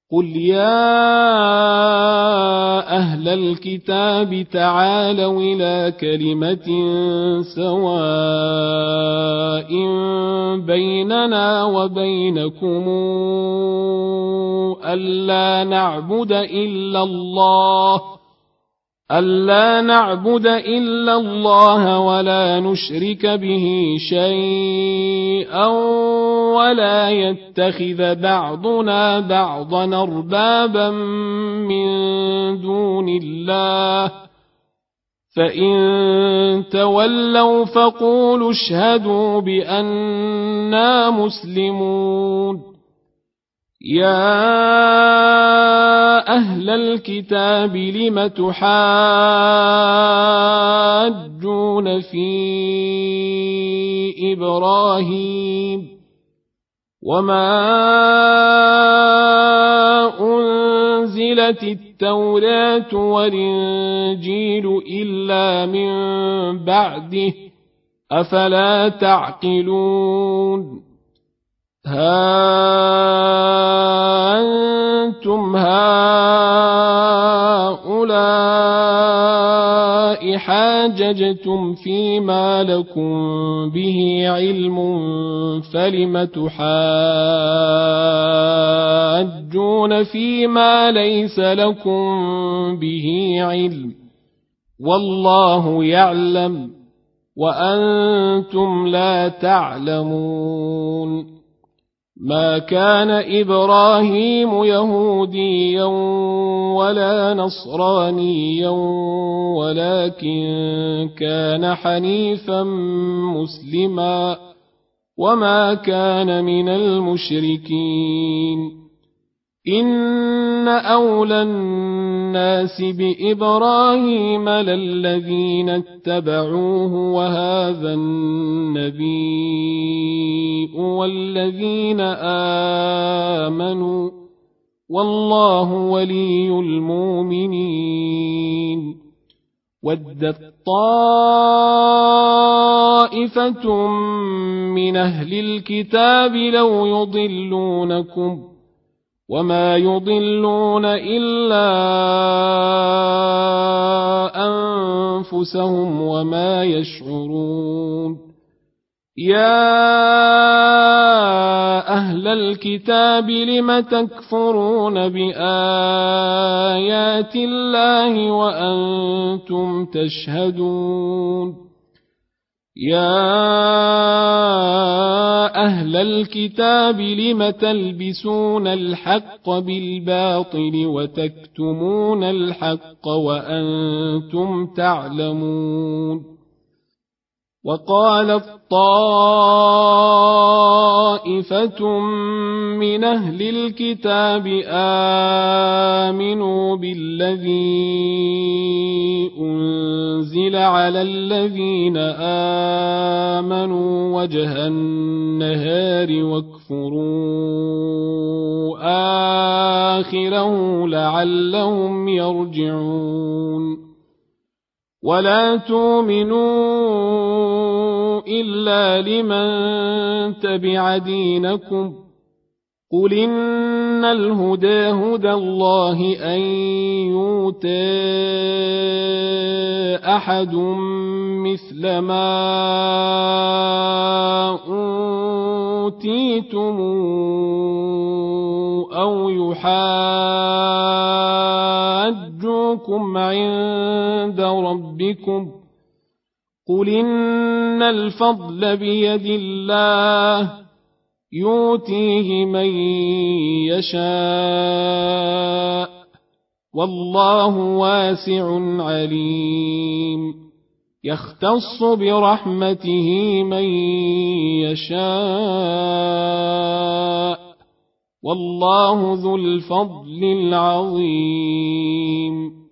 قل يا أهل الكتاب تعالوا إلى كلمة سواء بيننا وبينكم ألا نعبد إلا الله ولا نشرك به شيئا ولا يتخذ بعضنا بعضا أربابا من دون الله فإن تولوا فقولوا اشهدوا بأننا مسلمون يا أهل الكتاب لم تحاجون في إبراهيم وما أنزلت التوراة والإنجيل إلا من بعده أفلا تعقلون ها أنتم هؤلاء حاججتم فيما لكم به علم فلم تحاجون فيما ليس لكم به علم والله يعلم وأنتم لا تعلمون ما كان إبراهيم يهوديا ولا نصرانيا ولكن كان حنيفا مسلما وما كان من المشركين إن أولى الناس بإبراهيم للذين اتبعوه وهذا النبي والذين آمنوا والله ولي المؤمنين ودت طائفة من أهل الكتاب لو يضلونكم وما يضلون إلا أنفسهم وما يشعرون يا أهل الكتاب لم تكفرون بآيات الله وأنتم تشهدون يا أهل الكتاب لم تلبسون الحق بالباطل وتكتمون الحق وأنتم تعلمون وقالت طائفة من أهل الكتاب آمنوا بالذي أنزل على الذين آمنوا وجه النهار واكفروا آخره لعلهم يرجعون ولا تؤمنوا إلا لمن تبع دينكم قل إن الهدى هدى الله أن يؤتى أحد مثل ما أوتيتم أو يحاجوكم عند ربكم قل إن الفضل بيد الله يؤتيه من يشاء والله واسع عليم يختص برحمته من يشاء والله ذو الفضل العظيم